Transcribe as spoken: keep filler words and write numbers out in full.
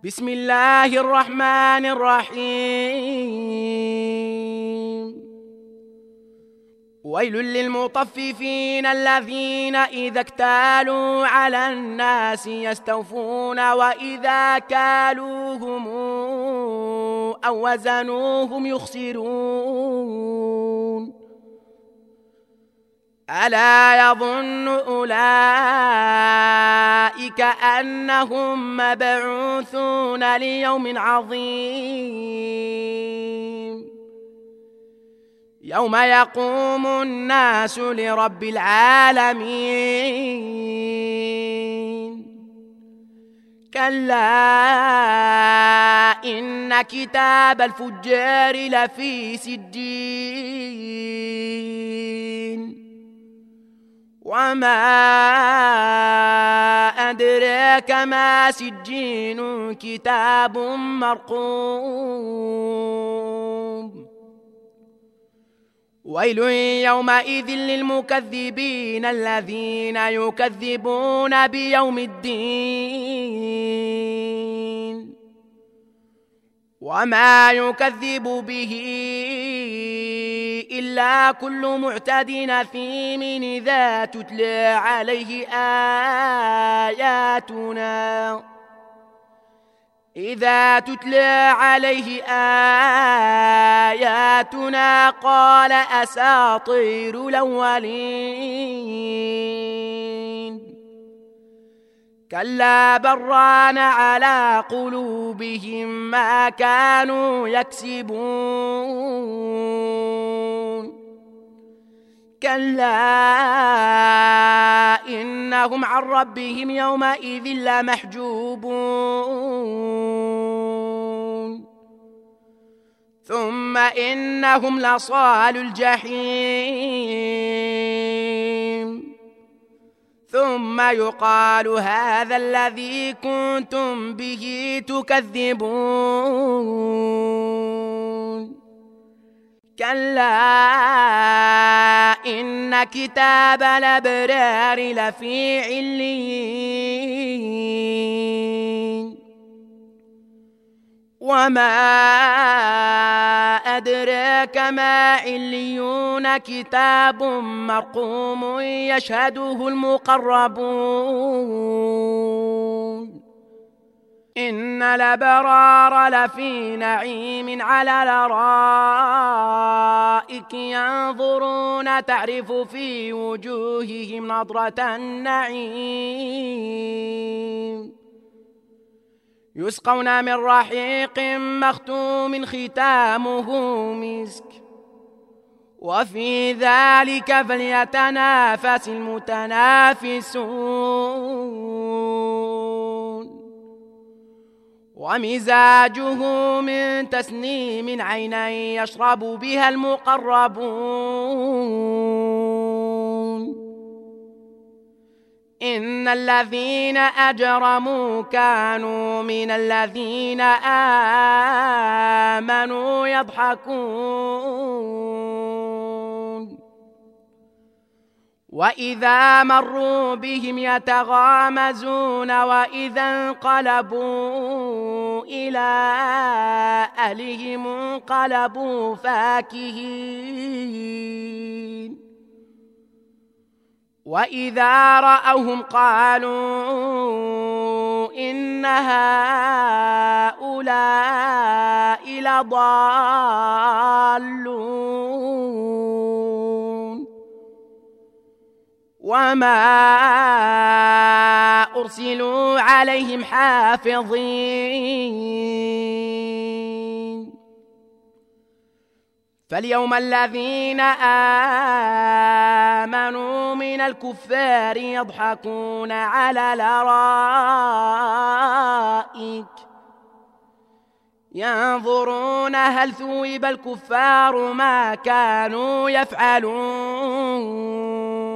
بسم الله الرحمن الرحيم. ويل للمطففين الذين إذا اكتالوا على الناس يستوفون وإذا كالوهم أو وزنوهم يخسرون. ألا يظن أولئك أنهم مبعوثون ليوم عظيم يوم يقوم الناس لرب العالمين. كلا إن كتاب الفجار لفي سجين وما أدراك ما سجين كتاب مرقوم. ويل يومئذ للمكذبين الذين يكذبون بيوم الدين وما يكذب به إلا كل معتد أثيم إذا تتلى عليه آياتنا إذا تتلى عليه آياتنا قال أساطير الأولين. كلا بران على قلوبهم ما كانوا يكسبون. كلا إنهم عن ربهم يومئذ لمحجوبون. ثم إنهم لصالو الجحيم ثم يقال هذا الذي كنتم به تكذبون. كلا إن كتاب الأبرار لفي عليين وما أدراك ما عليون كتاب مرقوم يشهده المقربون. إن الأبرار لفي نعيم على الأرائك ينظرون تعرف في وجوههم نضرة النعيم يسقون من رحيق مختوم ختامه مسك وفي ذلك فليتنافس المتنافسون. ومزاجه من تسنيم عينا يشرب بها المقربون. إن الذين أجرموا كانوا من الذين آمنوا يضحكون وإذا مروا بهم يتغامزون وإذا انقلبوا إلى أهلهم انقلبوا فاكهين وإذا رأوهم قالوا إن هؤلاء لضالون. وما أرسلوا عليهم حافظين. فاليوم الذين آمنوا من الكفار يضحكون على الأرائك ينظرون هل ثوب الكفار ما كانوا يفعلون.